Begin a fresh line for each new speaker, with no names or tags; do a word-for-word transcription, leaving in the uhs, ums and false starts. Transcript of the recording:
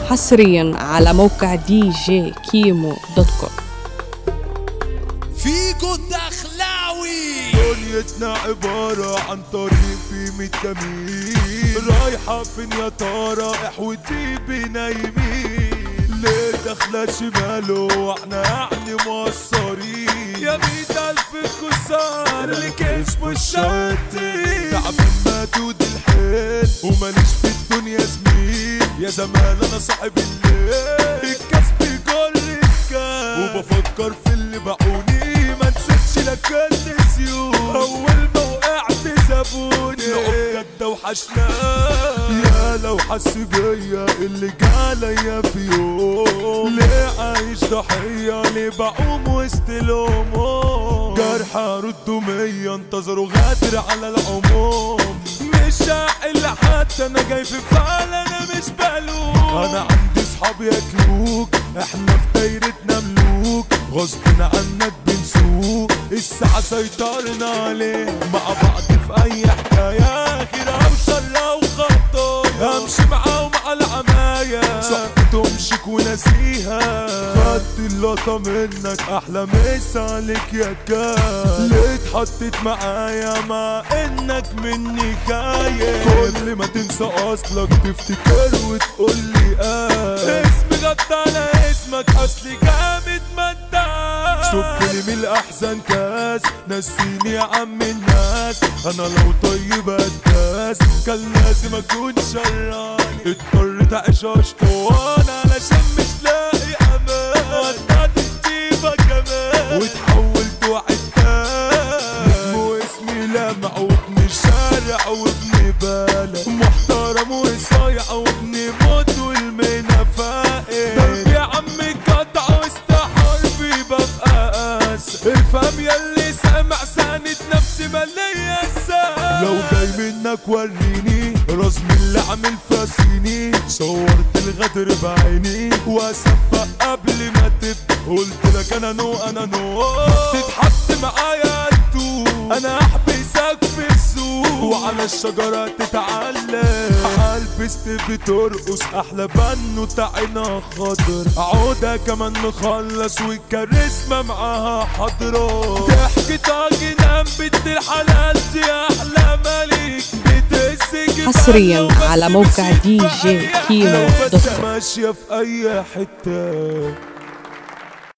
حصريا على موقع دي جي كيمو دوت كوم.
فيكو الدخلاوي
دنيتنا عبارة عن طريق في ميت كمين، رايحة فين يا ترى احوتي بينا يمين، ليه داخلة شماله واحنا يعني مقصرين، يا ميت الف كسار اللي كسبوا الشطين، تعبان ماتود الحيل وماليش في الدنيا زميل، يا زمان انا صاحب الليل الكسب يجر الكاس، وبفكر في اللي باعوني ما نسيتش لك النسيون، اول ما وقعت سابوني نقوم جد وحشناه، يا لو حس بيا اللي جاليا في يوم، ليه عايش ضحية ليه بعوم وسط الهموم، جرح ارده مية انتظروا غادر على العموم، مش هحل حتى انا جاي في فعل انا مش بلوم، انا عندي صحاب ياكلوك احنا في دايرتنا ملوك، غصب عنك بنسوق الساعة سيطرنا عليه، مع بعض في اي حكاية خير او شر او خطايا، امشي معاه مع العماية صحبته امشيك ونسيها، خدت اللقطة منك احلى مسا عليك يا كان، ليه اتحطيت معايا مع انك مني خايف، كل ما تنسى اصلك تفتكر وتقولي اه اسمي غطى على اسمك اصلي جامد ما انت صبني من الاحزان كاس، نسيني يا عم الناس انا لو طيب اتداس، كان لازم اكون شراني اضطريت اعيش اشطوان علشان مش لاقي امان، قطعت الطيبة كمان واتحولت واحد تاني، واسمي لمع وابن الشارع وابن بالة محترم وصايع وابن موت والمنى فائد، دربي يا عمي قطع وسط حربي ببقى قاس، افهم ياللي سامع ساند نفسي مالية الساس، لو جاي منك وريني رسم اللي عامل فاسيني، صورت الغدر بعيني واسبق قبل ما تبقى، قلت لك انا نو انا نو تتحط معايا التو، انا احبسك في السوق وعلى الشجرة تتعلم، عالبست بترقص احلى بنوتة عينها خضر، عودة كمان نخلص والكاريزما معاها حضرة، ضحكة جنان بنت الحلال دي احلى ملك،
حصريا على موقع دي جي كيمو دوت كوم.
ماشية في اي حتة.